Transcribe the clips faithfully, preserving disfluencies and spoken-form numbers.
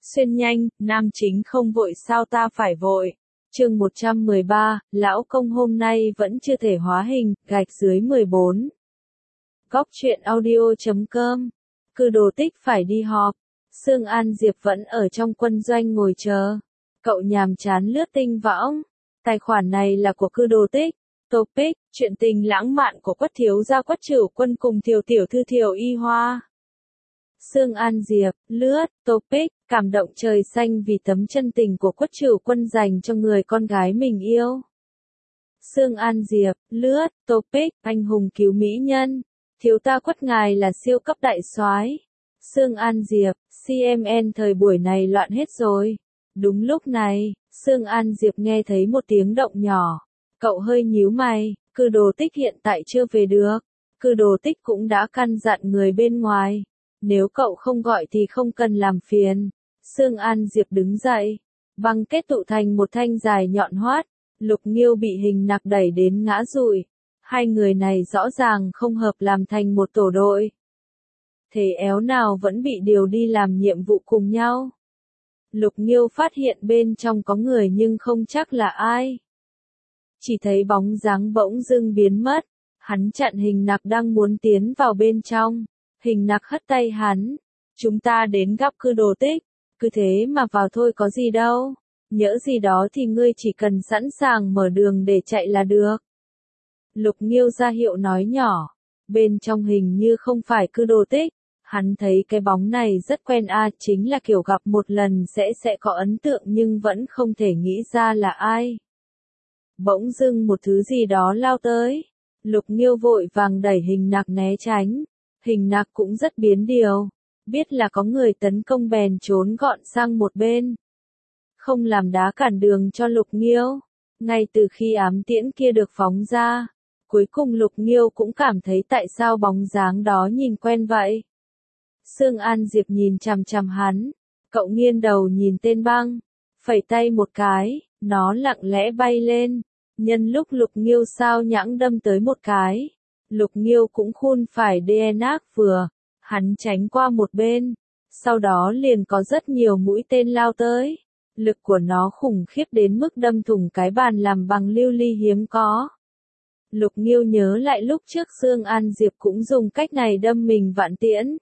Xuyên nhanh, nam chính không vội sao ta phải vội. Chương một trăm mười ba, lão công hôm nay vẫn chưa thể hóa hình, gạch dưới mười bốn. Góc truyện audio chấm com. Cư Đồ Tích phải đi họp. Sương An Diệp vẫn ở trong quân doanh ngồi chờ. Cậu nhàm chán lướt tinh võng. Tài khoản này là của Cư Đồ Tích. Topic, chuyện tình lãng mạn của Quách thiếu gia Quách Trửu Quân cùng Thiều tiểu thư Thiều Y Hoa. Sương An Diệp, lướt, topic, cảm động trời xanh vì tấm chân tình của Quách Trửu Quân dành cho người con gái mình yêu. Sương An Diệp, lướt, topic, anh hùng cứu mỹ nhân. Thiếu ta Quách ngài là siêu cấp đại soái. Sương An Diệp, xê em en thời buổi này loạn hết rồi. Đúng lúc này, Sương An Diệp nghe thấy một tiếng động nhỏ. Cậu hơi nhíu mày, Cư Đồ Tích hiện tại chưa về được. Cư Đồ Tích cũng đã căn dặn người bên ngoài. Nếu cậu không gọi thì không cần làm phiền. Sương An Diệp đứng dậy. Băng kết tụ thành một thanh dài nhọn hoắt. Lục Nghiêu bị hình nặc đẩy đến ngã rụi. Hai người này rõ ràng không hợp làm thành một tổ đội. Thế éo nào vẫn bị điều đi làm nhiệm vụ cùng nhau. Lục Nghiêu phát hiện bên trong có người nhưng không chắc là ai. Chỉ thấy bóng dáng bỗng dưng biến mất. Hắn chặn hình nặc đang muốn tiến vào bên trong. Hình nặc hất tay hắn. Chúng ta đến gặp Cư Đồ Tích. Cứ thế mà vào thôi có gì đâu. Nhỡ gì đó thì ngươi chỉ cần sẵn sàng mở đường để chạy là được. Lục Nghiêu ra hiệu nói nhỏ. Bên trong hình như không phải Cư Đồ Tích. Hắn thấy cái bóng này rất quen a, chính là kiểu gặp một lần sẽ sẽ có ấn tượng nhưng vẫn không thể nghĩ ra là ai. Bỗng dưng một thứ gì đó lao tới. Lục Nghiêu vội vàng đẩy hình nặc né tránh. Hình nặc cũng rất biến điều. Biết là có người tấn công bèn trốn gọn sang một bên. Không làm đá cản đường cho Lục Nghiêu. Ngay từ khi ám tiễn kia được phóng ra. Cuối cùng Lục Nghiêu cũng cảm thấy tại sao bóng dáng đó nhìn quen vậy. Sương An Diệp nhìn chằm chằm hắn. Cậu nghiêng đầu nhìn tên băng. Phẩy tay một cái. Nó lặng lẽ bay lên. Nhân lúc Lục Nghiêu sao nhãng đâm tới một cái. Lục Nghiêu cũng khun phải đê en ác vừa. Hắn tránh qua một bên. Sau đó liền có rất nhiều mũi tên lao tới. Lực của nó khủng khiếp đến mức đâm thủng cái bàn làm bằng lưu ly hiếm có. Lục Nghiêu nhớ lại lúc trước Sương An Diệp cũng dùng cách này đâm mình vạn tiễn.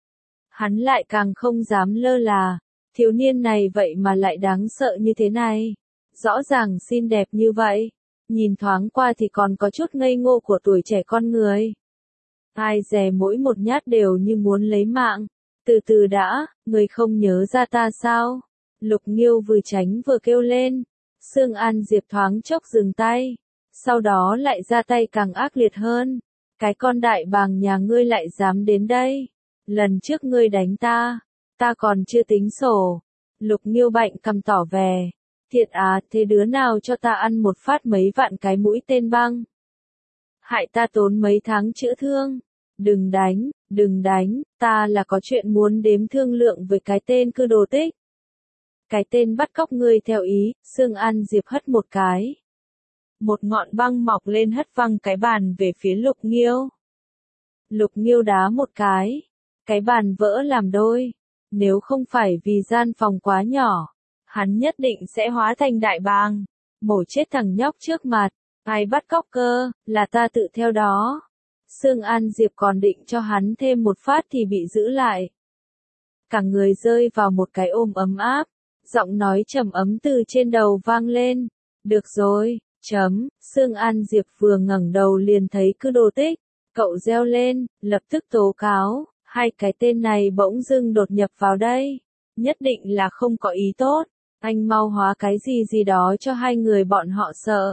Hắn lại càng không dám lơ là. Thiếu niên này vậy mà lại đáng sợ như thế này. Rõ ràng xinh đẹp như vậy. Nhìn thoáng qua thì còn có chút ngây ngô của tuổi trẻ con người. Ai dè mỗi một nhát đều như muốn lấy mạng. Từ từ đã, người không nhớ ra ta sao? Lục Nghiêu vừa tránh vừa kêu lên. Sương An Diệp thoáng chốc dừng tay. Sau đó lại ra tay càng ác liệt hơn. Cái con đại bàng nhà ngươi lại dám đến đây. Lần trước ngươi đánh ta. Ta còn chưa tính sổ. Lục Nghiêu bạnh cằm tỏ vẻ. Thiệt à, thế đứa nào cho ta ăn một phát mấy vạn cái mũi tên băng. Hại ta tốn mấy tháng chữa thương. Đừng đánh, đừng đánh, ta là có chuyện muốn đếm thương lượng với cái tên Cư Đồ Tích. Cái tên bắt cóc ngươi theo ý, Sương An Diệp hất một cái. Một ngọn băng mọc lên hất văng cái bàn về phía Lục Nghiêu. Lục Nghiêu đá một cái. Cái bàn vỡ làm đôi. Nếu không phải vì gian phòng quá nhỏ. Hắn nhất định sẽ hóa thành đại bàng. Mổ chết thằng nhóc trước mặt. Ai bắt cóc cơ, là ta tự theo đó. Sương An Diệp còn định cho hắn thêm một phát thì bị giữ lại. Cả người rơi vào một cái ôm ấm áp. Giọng nói trầm ấm từ trên đầu vang lên. Được rồi, chấm. Sương An Diệp vừa ngẩng đầu liền thấy Cư Đồ Tích. Cậu reo lên, lập tức tố cáo. Hai cái tên này bỗng dưng đột nhập vào đây. Nhất định là không có ý tốt. Anh mau hóa cái gì gì đó cho hai người bọn họ sợ.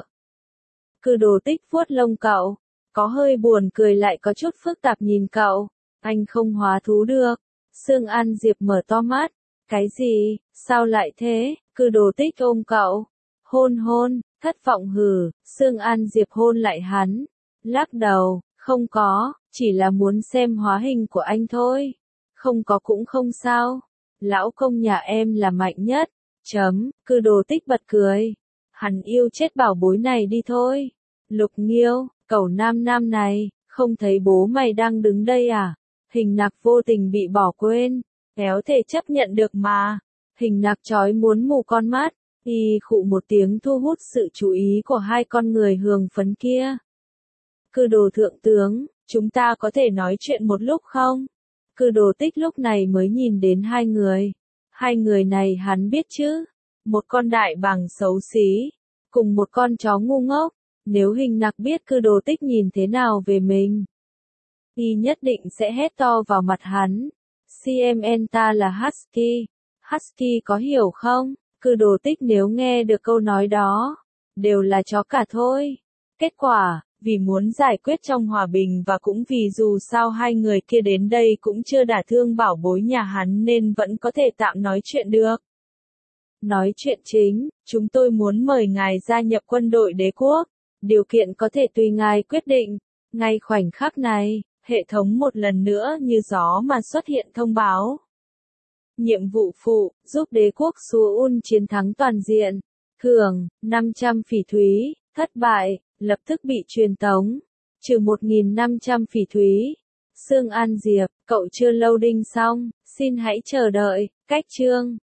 Cư Đồ Tích vuốt lông cậu. Có hơi buồn cười lại có chút phức tạp nhìn cậu. Anh không hóa thú được. Sương An Diệp mở to mắt. Cái gì, sao lại thế? Cư Đồ Tích ôm cậu. Hôn hôn, thất vọng hừ. Sương An Diệp hôn lại hắn. Lắc đầu, không có, chỉ là muốn xem hóa hình của anh thôi. Không có cũng không sao. Lão công nhà em là mạnh nhất. Chấm, Cư Đồ Tích bật cười. Hắn yêu chết bảo bối này đi thôi. Lục Nghiêu, cẩu nam nam này, không thấy bố mày đang đứng đây à? Hình nặc vô tình bị bỏ quên. Kéo thể chấp nhận được mà. Hình nặc chói muốn mù con mắt, y khụ một tiếng thu hút sự chú ý của hai con người hường phấn kia. Cư đồ thượng tướng, chúng ta có thể nói chuyện một lúc không? Cư đồ tích lúc này mới nhìn đến hai người. Hai người này hắn biết chứ? Một con đại bàng xấu xí, cùng một con chó ngu ngốc. Nếu hình nặc biết cư đồ tích nhìn thế nào về mình, y nhất định sẽ hét to vào mặt hắn. xê em en ta là Husky. Husky có hiểu không? Cư đồ tích nếu nghe được câu nói đó, đều là chó cả thôi. Kết quả, vì muốn giải quyết trong hòa bình và cũng vì dù sao hai người kia đến đây cũng chưa đả thương bảo bối nhà hắn nên vẫn có thể tạm nói chuyện được. Nói chuyện chính, chúng tôi muốn mời ngài gia nhập quân đội đế quốc. Điều kiện có thể tùy ngài quyết định. Ngay khoảnh khắc này, hệ thống một lần nữa như gió mà xuất hiện thông báo. Nhiệm vụ phụ, giúp đế quốc Suun chiến thắng toàn diện. Thưởng, năm trăm phỉ thúy, thất bại, lập tức bị truyền tống. Trừ một nghìn năm trăm phỉ thúy. Sương An Diệp, cậu chưa loading xong, xin hãy chờ đợi, cách chương.